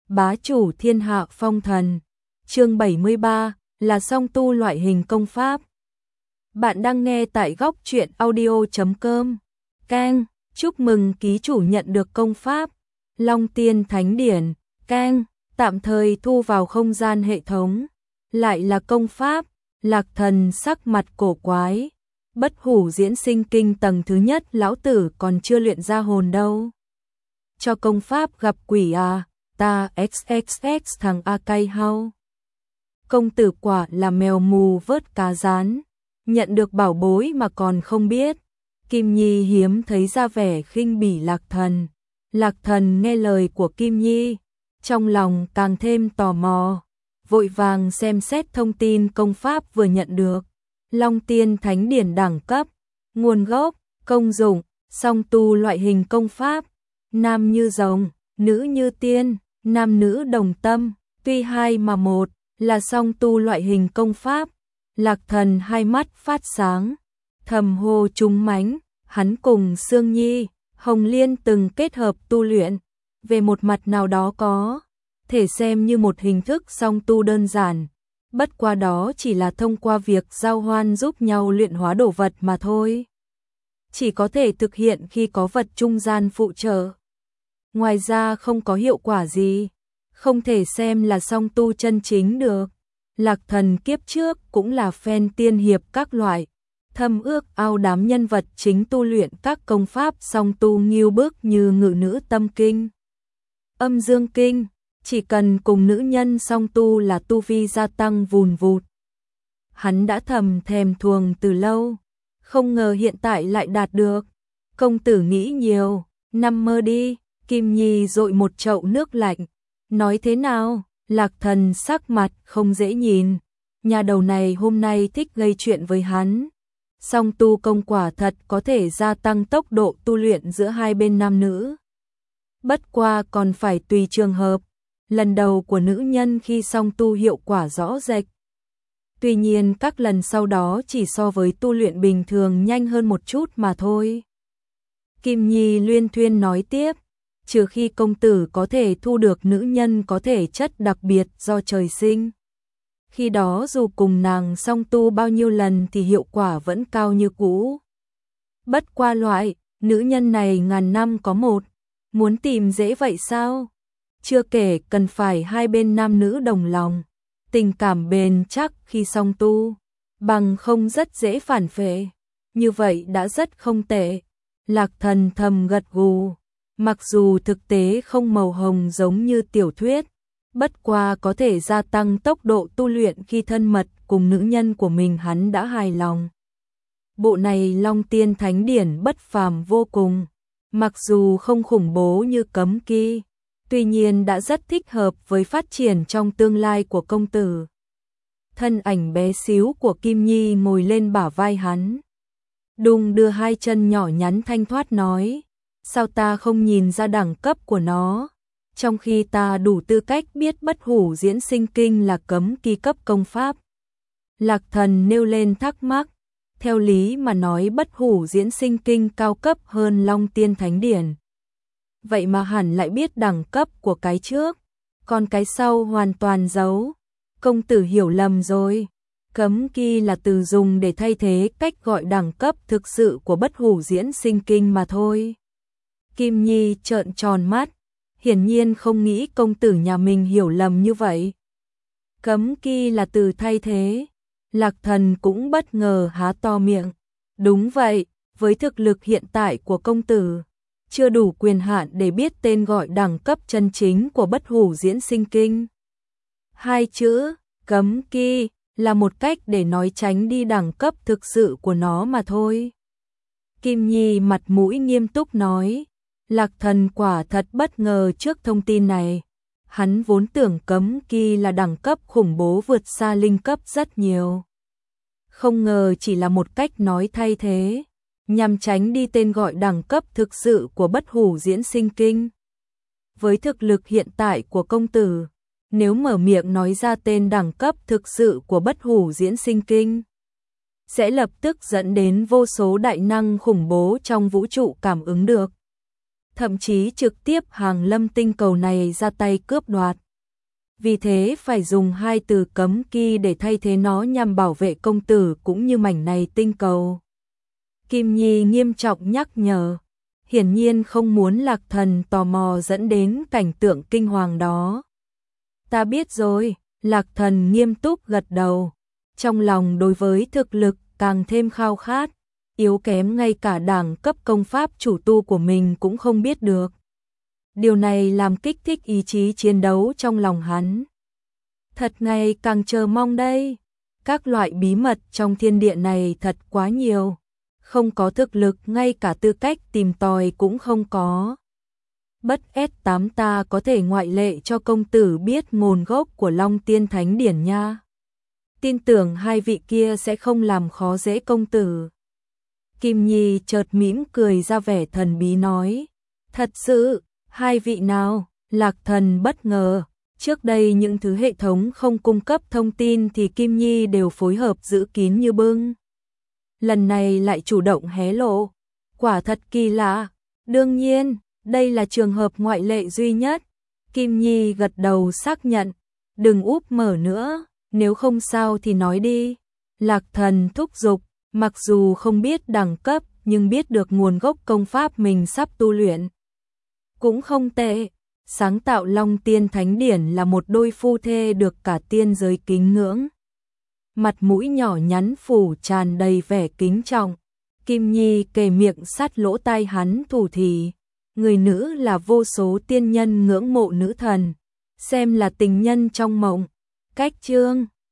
bá chủ thiên hạ phong thần. Chương 73 là song tu loại hình công pháp. Bạn đang nghe tại góc truyện audio.com. Keng, chúc mừng ký chủ nhận được công pháp Long Tiên Thánh Điển. Keng, tạm thời thu vào không gian hệ thống. Lại là công pháp. Lạc Thần sắc mặt cổ quái. Bất hủ diễn sinh kinh tầng thứ nhất lão tử còn chưa luyện ra hồn đâu. Cho công pháp gặp quỷ à, ta xxx thằng A cay hao. Công tử quả là mèo mù vớt cá rán, nhận được bảo bối mà còn không biết. Kim Nhi hiếm thấy ra vẻ khinh bỉ Lạc Thần. Lạc Thần nghe lời của Kim Nhi, trong lòng càng thêm tò mò, vội vàng xem xét thông tin công pháp vừa nhận được. Long Tiên Thánh Điển đẳng cấp, nguồn gốc, công dụng, song tu loại hình công pháp, nam như rồng, nữ như tiên, nam nữ đồng tâm, tuy hai mà một, là song tu loại hình công pháp. Lạc Thần hai mắt phát sáng, thầm hô trúng mánh, hắn cùng Sương Nhi, Hồng Liên từng kết hợp tu luyện, về một mặt nào đó có thể xem như một hình thức song tu đơn giản. Bất qua đó chỉ là thông qua việc giao hoan giúp nhau luyện hóa đồ vật mà thôi. Chỉ có thể thực hiện khi có vật trung gian phụ trợ. Ngoài ra không có hiệu quả gì, không thể xem là song tu chân chính được. Lạc Thần kiếp trước cũng là fan tiên hiệp các loại, thâm ước ao đám nhân vật chính tu luyện các công pháp song tu nghiêu bức như Ngự Nữ Tâm Kinh, Âm Dương Kinh. Chỉ cần cùng nữ nhân song tu là tu vi gia tăng vùn vụt. Hắn đã thầm thèm thuồng từ lâu, không ngờ hiện tại lại đạt được. Công tử nghĩ nhiều, nằm mơ đi. Kim Nhi dội một chậu nước lạnh, nói thế nào? Lạc Thần sắc mặt không dễ nhìn, nhà đầu này hôm nay thích gây chuyện với hắn. Song tu công quả thật có thể gia tăng tốc độ tu luyện giữa hai bên nam nữ. Bất qua còn phải tùy trường hợp. Lần đầu của nữ nhân khi song tu hiệu quả rõ rệt. Tuy nhiên các lần sau đó chỉ so với tu luyện bình thường nhanh hơn một chút mà thôi. Kim Nhi luyên thuyên nói tiếp, trừ khi công tử có thể thu được nữ nhân có thể chất đặc biệt do trời sinh. Khi đó dù cùng nàng song tu bao nhiêu lần thì hiệu quả vẫn cao như cũ. Bất qua loại, nữ nhân này ngàn năm có một, muốn tìm dễ vậy sao? Chưa kể cần phải hai bên nam nữ đồng lòng, tình cảm bền chắc khi song tu, bằng không rất dễ phản phệ. Như vậy đã rất không tệ. Lạc Thần thầm gật gù, mặc dù thực tế không màu hồng giống như tiểu thuyết, bất qua có thể gia tăng tốc độ tu luyện khi thân mật cùng nữ nhân của mình hắn đã hài lòng. Bộ này Long Tiên Thánh Điển bất phàm vô cùng, mặc dù không khủng bố như Cấm Kỵ, tuy nhiên đã rất thích hợp với phát triển trong tương lai của công tử. Thân ảnh bé xíu của Kim Nhi ngồi lên bả vai hắn, đùng đưa hai chân nhỏ nhắn thanh thoát nói, sao ta không nhìn ra đẳng cấp của nó, trong khi ta đủ tư cách biết bất hủ diễn sinh kinh là cấm kỵ cấp công pháp. Lạc Thần nêu lên thắc mắc, theo lý mà nói bất hủ diễn sinh kinh cao cấp hơn Long Tiên Thánh Điển. Vậy mà hẳn lại biết đẳng cấp của cái trước, còn cái sau hoàn toàn giấu. Công tử hiểu lầm rồi. Cấm kỵ là từ dùng để thay thế cách gọi đẳng cấp thực sự của bất hủ diễn sinh kinh mà thôi. Kim Nhi trợn tròn mắt, hiển nhiên không nghĩ công tử nhà mình hiểu lầm như vậy. Cấm kỵ là từ thay thế. Lạc Thần cũng bất ngờ há to miệng. Đúng vậy, với thực lực hiện tại của công tử, chưa đủ quyền hạn để biết tên gọi đẳng cấp chân chính của bất hủ diễn sinh kinh. Hai chữ, cấm kỵ, là một cách để nói tránh đi đẳng cấp thực sự của nó mà thôi. Kim Nhi mặt mũi nghiêm túc nói, Lạc Thần quả thật bất ngờ trước thông tin này. Hắn vốn tưởng cấm kỵ là đẳng cấp khủng bố vượt xa linh cấp rất nhiều. Không ngờ chỉ là một cách nói thay thế, nhằm tránh đi tên gọi đẳng cấp thực sự của bất hủ diễn sinh kinh. Với thực lực hiện tại của công tử, nếu mở miệng nói ra tên đẳng cấp thực sự của bất hủ diễn sinh kinh, sẽ lập tức dẫn đến vô số đại năng khủng bố trong vũ trụ cảm ứng được. thậm chí trực tiếp hàng lâm tinh cầu này ra tay cướp đoạt. Vì thế phải dùng hai từ cấm kỵ để thay thế nó nhằm bảo vệ công tử cũng như mảnh này tinh cầu. Kim Nhi nghiêm trọng nhắc nhở, hiển nhiên không muốn Lạc Thần tò mò dẫn đến cảnh tượng kinh hoàng đó. Ta biết rồi, Lạc Thần nghiêm túc gật đầu, trong lòng đối với thực lực càng thêm khao khát, yếu kém ngay cả đẳng cấp công pháp chủ tu của mình cũng không biết được. Điều này làm kích thích ý chí chiến đấu trong lòng hắn. Thật ngày càng chờ mong đây, các loại bí mật trong thiên địa này thật quá nhiều, không có thực lực ngay cả tư cách tìm tòi cũng không có. Bất S8 ta có thể ngoại lệ cho công tử biết nguồn gốc của Long Tiên Thánh Điển nha. Tin tưởng hai vị kia sẽ không làm khó dễ công tử. Kim Nhi chợt mỉm cười ra vẻ thần bí nói, thật sự, hai vị nào? Lạc Thần bất ngờ, trước đây những thứ hệ thống không cung cấp thông tin thì Kim Nhi đều phối hợp giữ kín như bưng. Lần này lại chủ động hé lộ, quả thật kỳ lạ, đương nhiên, đây là trường hợp ngoại lệ duy nhất. Kim Nhi gật đầu xác nhận, đừng úp mở nữa, nếu không sao thì nói đi. Lạc Thần thúc giục, mặc dù không biết đẳng cấp nhưng biết được nguồn gốc công pháp mình sắp tu luyện. Cũng không tệ, sáng tạo Long Tiên Thánh Điển là một đôi phu thê được cả tiên giới kính ngưỡng. Mặt mũi nhỏ nhắn phủ tràn đầy vẻ kính trọng, Kim Nhi kề miệng sát lỗ tai hắn thủ thỉ, người nữ là vô số tiên nhân ngưỡng mộ nữ thần, xem là tình nhân trong mộng. Cách chương